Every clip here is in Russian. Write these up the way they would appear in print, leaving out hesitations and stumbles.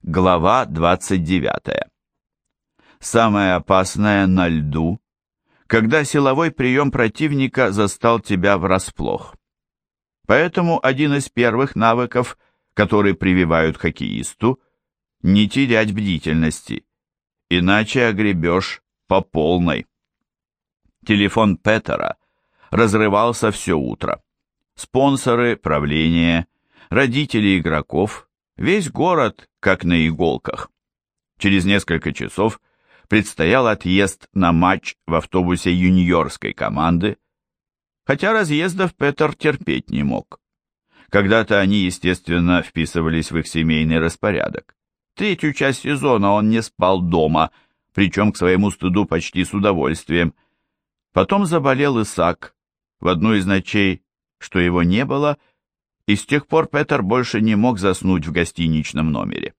Глава 29. Самое опасное на льду, когда силовой прием противника застал тебя врасплох. Поэтому один из первых навыков, который прививают хоккеисту, не терять бдительности, иначе огребешь по полной. Телефон Петера разрывался все утро. Спонсоры, правление, родители игроков, весь город как на иголках. Через несколько часов предстоял отъезд на матч в автобусе юниорской команды, хотя разъездов Петер терпеть не мог. Когда-то они, естественно, вписывались в их семейный распорядок. Третью часть сезона он не спал дома, причем к своему стыду почти с удовольствием. Потом заболел Исаак в одну из ночей, что его не было, и с тех пор Петер больше не мог заснуть в гостиничном номере.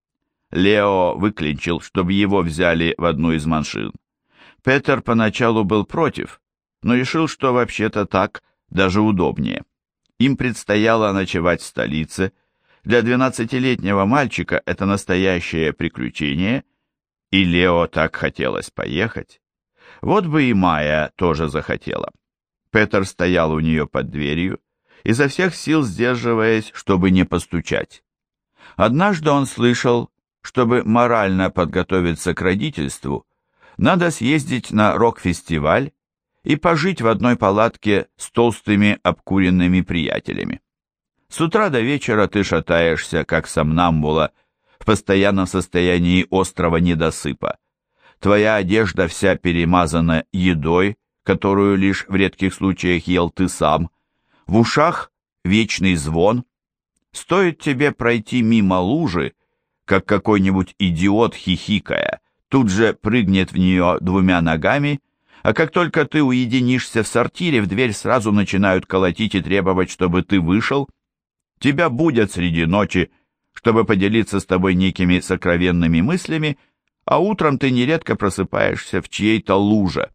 Лео выклинчил, чтобы его взяли в одну из машин. Петер поначалу был против, но решил, что вообще-то так даже удобнее. Им предстояло ночевать в столице. Для 12-летнего мальчика это настоящее приключение, и Лео так хотелось поехать. Вот бы и Майя тоже захотела. Петер стоял у нее под дверью, изо всех сил сдерживаясь, чтобы не постучать. Однажды он слышал, чтобы морально подготовиться к родительству, надо съездить на рок-фестиваль и пожить в одной палатке с толстыми обкуренными приятелями. С утра до вечера ты шатаешься, как сомнамбула, в постоянном состоянии острого недосыпа. Твоя одежда вся перемазана едой, которую лишь в редких случаях ел ты сам. В ушах вечный звон. Стоит тебе пройти мимо лужи, как какой-нибудь идиот, хихикая, тут же прыгнет в нее двумя ногами, а как только ты уединишься в сортире, в дверь сразу начинают колотить и требовать, чтобы ты вышел. Тебя будят среди ночи, чтобы поделиться с тобой некими сокровенными мыслями, а утром ты нередко просыпаешься в чьей-то луже.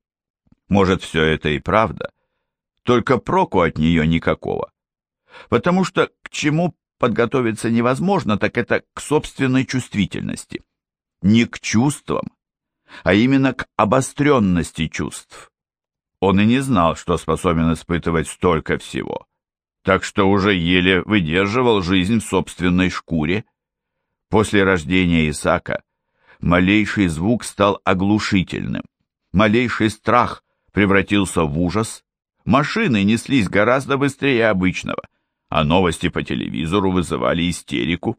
Может, все это и правда, только проку от нее никакого. Потому что к чему подготовиться невозможно, так это к собственной чувствительности. Не к чувствам, а именно к обостренности чувств. Он и не знал, что способен испытывать столько всего, так что уже еле выдерживал жизнь в собственной шкуре. После рождения Исаака малейший звук стал оглушительным, малейший страх превратился в ужас, машины неслись гораздо быстрее обычного, а новости по телевизору вызывали истерику.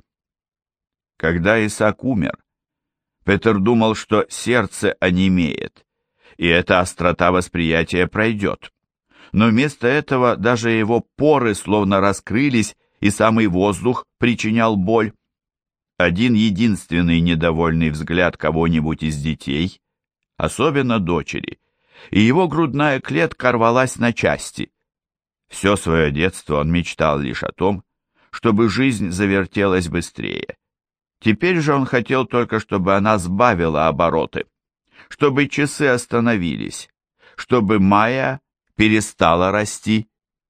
Когда Исаак умер, Петер думал, что сердце онемеет, и эта острота восприятия пройдет. Но вместо этого даже его поры словно раскрылись, и самый воздух причинял боль. Один единственный недовольный взгляд кого-нибудь из детей, особенно дочери, и его грудная клетка рвалась на части. Все свое детство он мечтал лишь о том, чтобы жизнь завертелась быстрее. Теперь же он хотел только, чтобы она сбавила обороты, чтобы часы остановились, чтобы Майя перестала расти.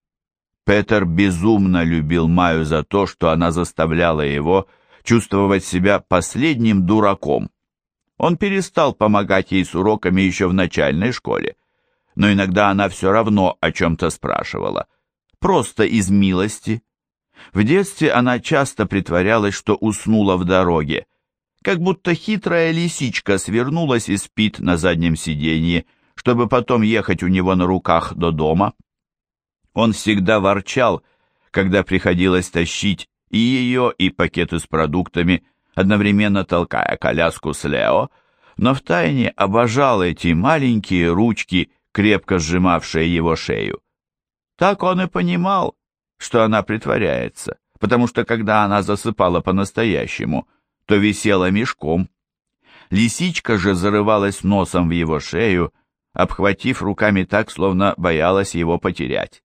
Петер безумно любил Майю за то, что она заставляла его чувствовать себя последним дураком. Он перестал помогать ей с уроками еще в начальной школе, но иногда она все равно о чем-то спрашивала, просто из милости. В детстве она часто притворялась, что уснула в дороге, как будто хитрая лисичка свернулась и спит на заднем сиденье, чтобы потом ехать у него на руках до дома. Он всегда ворчал, когда приходилось тащить и ее, и пакеты с продуктами, одновременно толкая коляску с Лео, но втайне обожал эти маленькие ручки, крепко сжимавшие его шею. Так он и понимал, что она притворяется, потому что когда она засыпала по-настоящему, то висела мешком. Лисичка же зарывалась носом в его шею, обхватив руками так, словно боялась его потерять.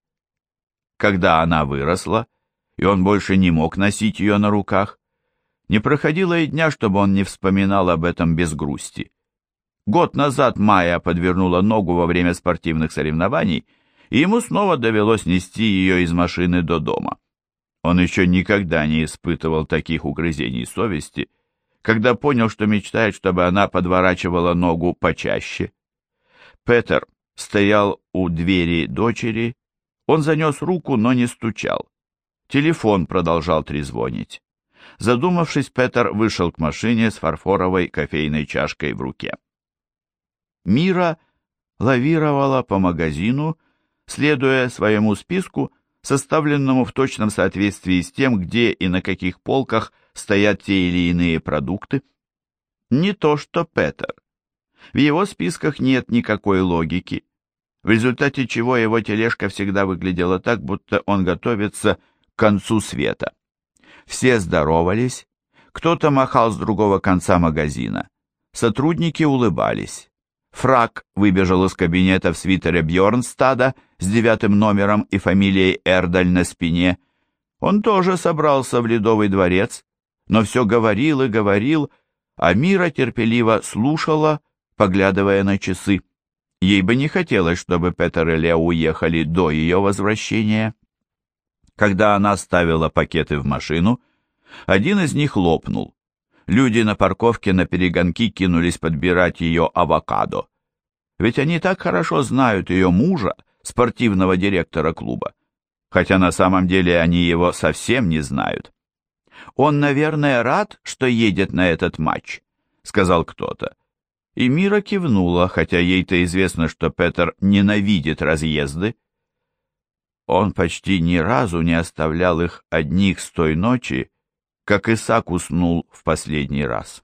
Когда она выросла, и он больше не мог носить ее на руках, не проходило и дня, чтобы он не вспоминал об этом без грусти. Год назад Майя подвернула ногу во время спортивных соревнований, и ему снова довелось нести ее из машины до дома. Он еще никогда не испытывал таких угрызений совести, когда понял, что мечтает, чтобы она подворачивала ногу почаще. Петер стоял у двери дочери, он занес руку, но не стучал. Телефон продолжал трезвонить. Задумавшись, Петер вышел к машине с фарфоровой кофейной чашкой в руке. Мира лавировала по магазину, следуя своему списку, составленному в точном соответствии с тем, где и на каких полках стоят те или иные продукты. Не то что Петер. В его списках нет никакой логики, в результате чего его тележка всегда выглядела так, будто он готовится к концу света. Все здоровались, кто-то махал с другого конца магазина, сотрудники улыбались. Фрак выбежал из кабинета в свитере Бьорнстада с 9 номером и фамилией Эрдаль на спине. Он тоже собрался в Ледовый дворец, но все говорил и говорил, а Мира терпеливо слушала, поглядывая на часы. Ей бы не хотелось, чтобы Петер и Лео уехали до ее возвращения. Когда она ставила пакеты в машину, один из них лопнул. Люди на парковке на перегонки кинулись подбирать ее авокадо. Ведь они так хорошо знают ее мужа, спортивного директора клуба, хотя на самом деле они его совсем не знают. «Он, наверное, рад, что едет на этот матч», — сказал кто-то. И Мира кивнула, хотя ей-то известно, что Петер ненавидит разъезды. Он почти ни разу не оставлял их одних с той ночи, как Исаак уснул в последний раз.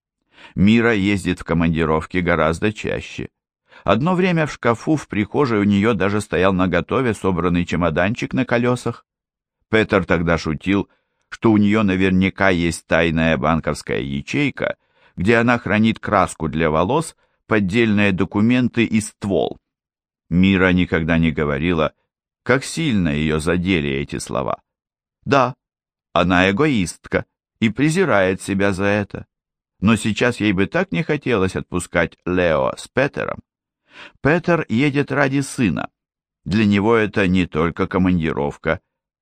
Мира ездит в командировки гораздо чаще. Одно время в шкафу в прихожей у нее даже стоял наготове собранный чемоданчик на колесах. Петер тогда шутил, что у нее наверняка есть тайная банковская ячейка, где она хранит краску для волос, поддельные документы и ствол. Мира никогда не говорила, как сильно ее задели эти слова. Да, она эгоистка и презирает себя за это. Но сейчас ей бы так не хотелось отпускать Лео с Петером. Петер едет ради сына. Для него это не только командировка.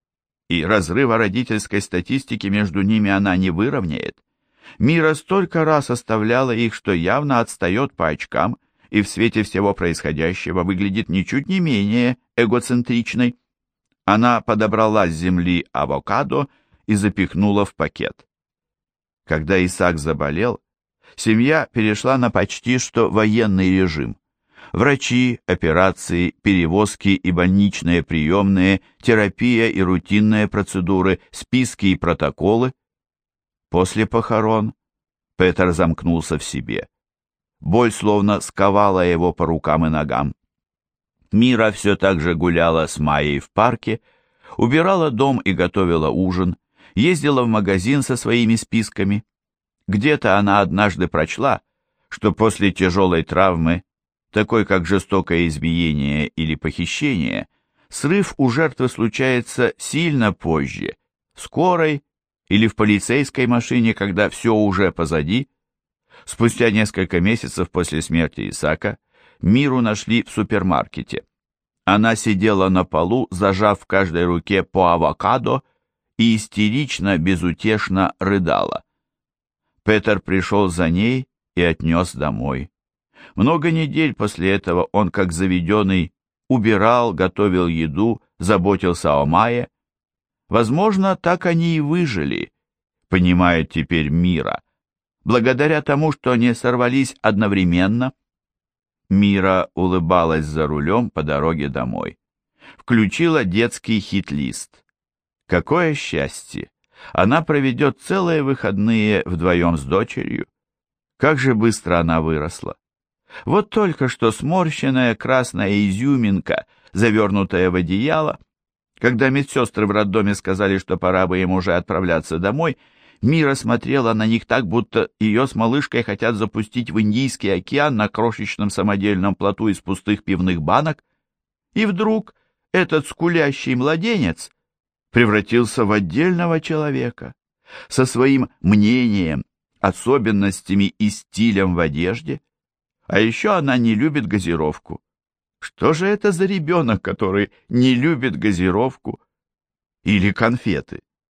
И разрыва родительской статистики между ними она не выровняет. Мира столько раз оставляла их, что явно отстает по очкам и в свете всего происходящего выглядит ничуть не менее эгоцентричной. Она подобрала с земли авокадо и запихнула в пакет. Когда Исаак заболел, семья перешла на почти что военный режим. Врачи, операции, перевозки и больничные приемные, терапия и рутинные процедуры, списки и протоколы. После похорон Петер замкнулся в себе. Боль словно сковала его по рукам и ногам. Мира все так же гуляла с Майей в парке, убирала дом и готовила ужин, ездила в магазин со своими списками. Где-то она однажды прочла, что после тяжелой травмы, такой как жестокое избиение или похищение, срыв у жертвы случается сильно позже, в скорой или в полицейской машине, когда все уже позади. Спустя несколько месяцев после смерти Исаака Миру нашли в супермаркете. Она сидела на полу, зажав в каждой руке по авокадо, и истерично, безутешно рыдала. Петер пришел за ней и отнес домой. Много недель после этого он, как заведенный, убирал, готовил еду, заботился о Майе. Возможно, так они и выжили, понимает теперь Мира, благодаря тому, что они сорвались одновременно. Мира улыбалась за рулем по дороге домой. Включила детский хит-лист. Какое счастье! Она проведет целые выходные вдвоем с дочерью. Как же быстро она выросла! Вот только что сморщенная красная изюминка, завернутая в одеяло. Когда медсестры в роддоме сказали, что пора бы им уже отправляться домой, Мира смотрела на них так, будто ее с малышкой хотят запустить в Индийский океан на крошечном самодельном плоту из пустых пивных банок. И вдруг этот скулящий младенец превратился в отдельного человека, со своим мнением, особенностями и стилем в одежде. А еще она не любит газировку. Что же это за ребенок, который не любит газировку? Или конфеты?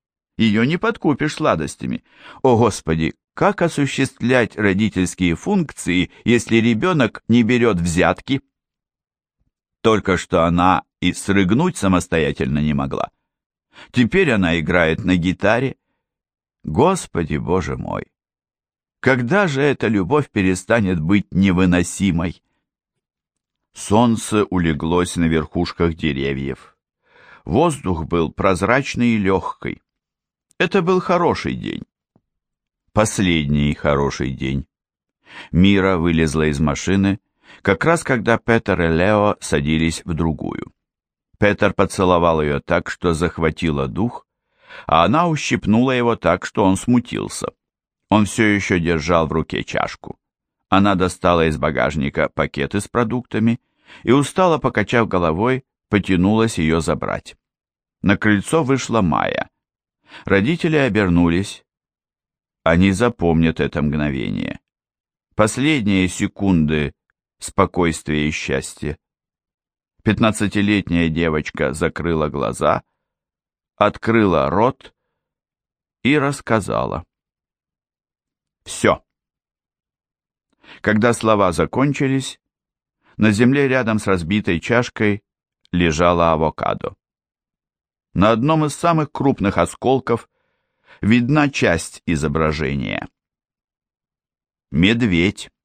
ее не подкупишь сладостями. О, Господи, как осуществлять родительские функции, если ребенок не берет взятки? Только что она и срыгнуть самостоятельно не могла. Теперь она играет на гитаре. Господи, Боже мой! Когда же эта любовь перестанет быть невыносимой? Солнце улеглось на верхушках деревьев. Воздух был прозрачный и легкий. Это был хороший день. Последний хороший день. Мира вылезла из машины, как раз когда Петер и Лео садились в другую. Петер поцеловал ее так, что захватило дух, а она ущипнула его так, что он смутился. Он все еще держал в руке чашку. Она достала из багажника пакеты с продуктами и, устало покачав головой, потянулась ее забрать. На крыльцо вышла Майя. Родители обернулись. Они запомнят это мгновение. Последние секунды спокойствия и счастья. 15-летняя девочка закрыла глаза, открыла рот и рассказала. Все. Когда слова закончились, на земле рядом с разбитой чашкой лежала авокадо. На одном из самых крупных осколков видна часть изображения. Медведь.